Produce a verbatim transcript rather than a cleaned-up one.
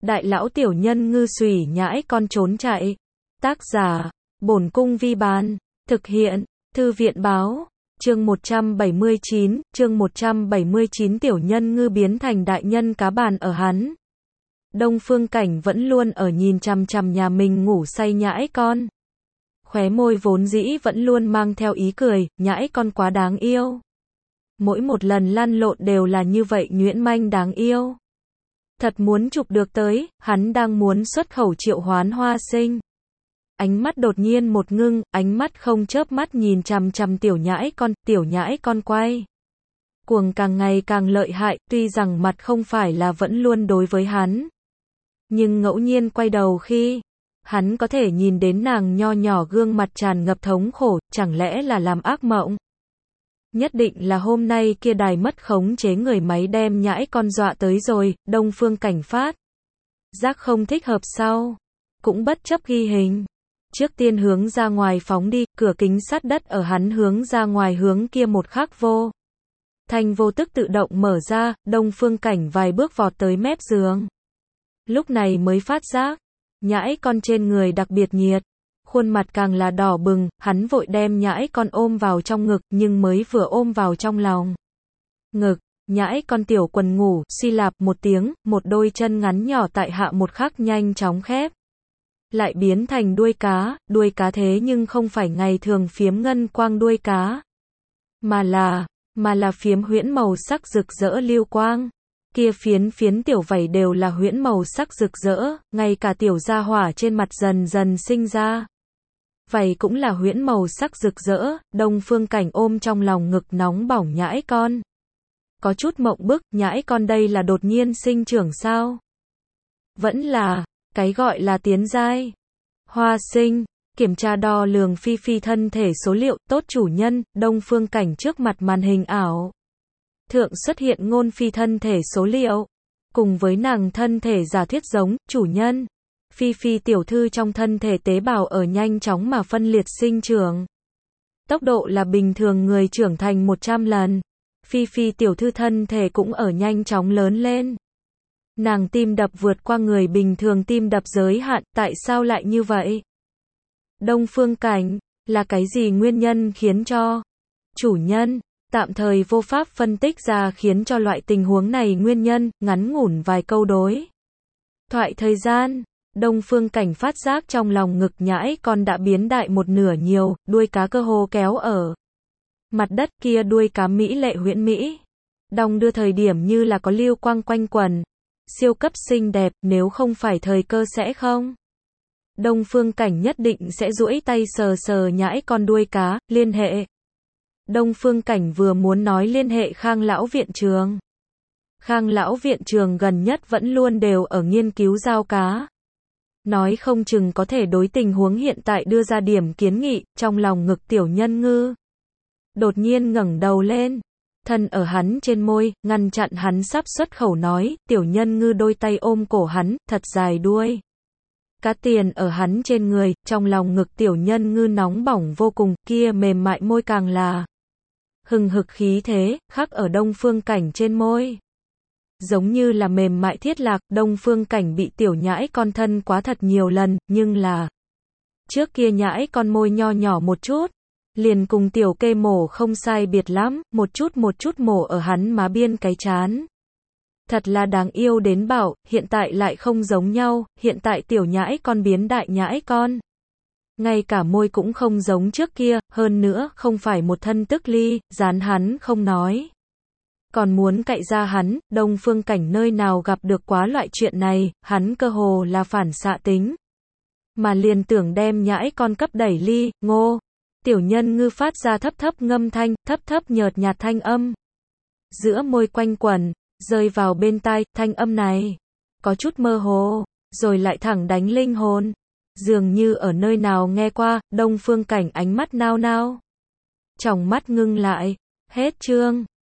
Đại lão tiểu nhân ngư xùy nhãi con trốn chạy. Tác giả, Bổn Cung Vi Bán. Thực hiện, Thư viện Báo. Chương một trăm bảy mươi chín, chương một trăm bảy mươi chín tiểu nhân ngư biến thành đại nhân cá bàn ở hắn. Đông Phương Cảnh vẫn luôn ở nhìn chằm chằm nhà mình ngủ say nhãi con. Khóe môi vốn dĩ vẫn luôn mang theo ý cười, nhãi con quá đáng yêu. Mỗi một lần lăn lộn đều là như vậy nhuyễn manh đáng yêu. Thật muốn chụp được tới, hắn đang muốn xuất khẩu triệu hoán hoa sinh. Ánh mắt đột nhiên một ngưng, ánh mắt không chớp mắt nhìn chằm chằm tiểu nhãi con, tiểu nhãi con quay. Cuồng càng ngày càng lợi hại, tuy rằng mặt không phải là vẫn luôn đối với hắn. Nhưng ngẫu nhiên quay đầu khi, hắn có thể nhìn đến nàng nho nhỏ gương mặt tràn ngập thống khổ, chẳng lẽ là làm ác mộng? Nhất định là hôm nay kia đài mất khống chế người máy đem nhãi con dọa tới rồi, Đông Phương Cảnh phát. Giác không thích hợp sau. Cũng bất chấp ghi hình. Trước tiên hướng ra ngoài phóng đi, cửa kính sắt đất ở hắn hướng ra ngoài hướng kia một khắc vô. Thanh vô tức tự động mở ra, Đông Phương Cảnh vài bước vọt tới mép giường. Lúc này mới phát giác, nhãi con trên người đặc biệt nhiệt. Khuôn mặt càng là đỏ bừng, hắn vội đem nhãi con ôm vào trong ngực, nhưng mới vừa ôm vào trong lòng. Ngực, nhãi con tiểu quần ngủ, suy lạp một tiếng, một đôi chân ngắn nhỏ tại hạ một khắc nhanh chóng khép. Lại biến thành đuôi cá, đuôi cá thế nhưng không phải ngày thường phiếm ngân quang đuôi cá. Mà là, mà là phiếm huyễn màu sắc rực rỡ lưu quang. Kia phiến phiến tiểu vảy đều là huyễn màu sắc rực rỡ, ngay cả tiểu gia hỏa trên mặt dần dần sinh ra. Vảy cũng là huyễn màu sắc rực rỡ, Đông Phương Cảnh ôm trong lòng ngực nóng bỏng nhãi con. Có chút mộng bức, nhãi con đây là đột nhiên sinh trưởng sao? Vẫn là, cái gọi là tiến giai. Hoa sinh, kiểm tra đo lường Phi Phi thân thể số liệu, tốt chủ nhân, Đông Phương Cảnh trước mặt màn hình ảo. Thượng xuất hiện ngôn phi thân thể số liệu. Cùng với nàng thân thể giả thiết giống, chủ nhân. Phi Phi tiểu thư trong thân thể tế bào ở nhanh chóng mà phân liệt sinh trưởng. Tốc độ là bình thường người trưởng thành một trăm lần. Phi Phi tiểu thư thân thể cũng ở nhanh chóng lớn lên. Nàng tim đập vượt qua người bình thường tim đập giới hạn, tại sao lại như vậy? Đông Phương Cảnh, là cái gì nguyên nhân khiến cho chủ nhân tạm thời vô pháp phân tích ra khiến cho loại tình huống này nguyên nhân, ngắn ngủn vài câu đối thoại thời gian. Đông Phương Cảnh phát giác trong lòng ngực nhãi con đã biến đại một nửa nhiều, đuôi cá cơ hồ kéo ở mặt đất, kia đuôi cá mỹ lệ huyễn mỹ. Đong đưa thời điểm như là có lưu quang quanh quần. Siêu cấp xinh đẹp, nếu không phải thời cơ sẽ không. Đông Phương Cảnh nhất định sẽ duỗi tay sờ sờ nhãi con đuôi cá, liên hệ. Đông Phương Cảnh vừa muốn nói liên hệ Khang lão viện trường. Khang lão viện trường gần nhất vẫn luôn đều ở nghiên cứu giao cá. Nói không chừng có thể đối tình huống hiện tại đưa ra điểm kiến nghị, trong lòng ngực tiểu nhân ngư. Đột nhiên ngẩng đầu lên, thân ở hắn trên môi, ngăn chặn hắn sắp xuất khẩu nói, tiểu nhân ngư đôi tay ôm cổ hắn, thật dài đuôi. Cá tiền ở hắn trên người, trong lòng ngực tiểu nhân ngư nóng bỏng vô cùng, kia mềm mại môi càng là hừng hực khí thế, khắc ở Đông Phương Cảnh trên môi. Giống như là mềm mại thiết lạc, Đông Phương Cảnh bị tiểu nhãi con thân quá thật nhiều lần, nhưng là trước kia nhãi con môi nho nhỏ một chút, liền cùng tiểu kê mổ không sai biệt lắm, một chút một chút mổ ở hắn má biên cái chán. Thật là đáng yêu đến bảo, hiện tại lại không giống nhau, hiện tại tiểu nhãi con biến đại nhãi con. Ngay cả môi cũng không giống trước kia, hơn nữa không phải một thân tức ly, dán hắn không nói. Còn muốn cậy ra hắn, Đông Phương Cảnh nơi nào gặp được quá loại chuyện này, hắn cơ hồ là phản xạ tính. Mà liền tưởng đem nhãi con cấp đẩy ly, ngô. Tiểu nhân ngư phát ra thấp thấp ngâm thanh, thấp thấp nhợt nhạt thanh âm. Giữa môi quanh quẩn, rơi vào bên tai, thanh âm này. Có chút mơ hồ, rồi lại thẳng đánh linh hồn. Dường như ở nơi nào nghe qua, Đông Phương Cảnh ánh mắt nao nao. Tròng mắt ngưng lại. Hết chương.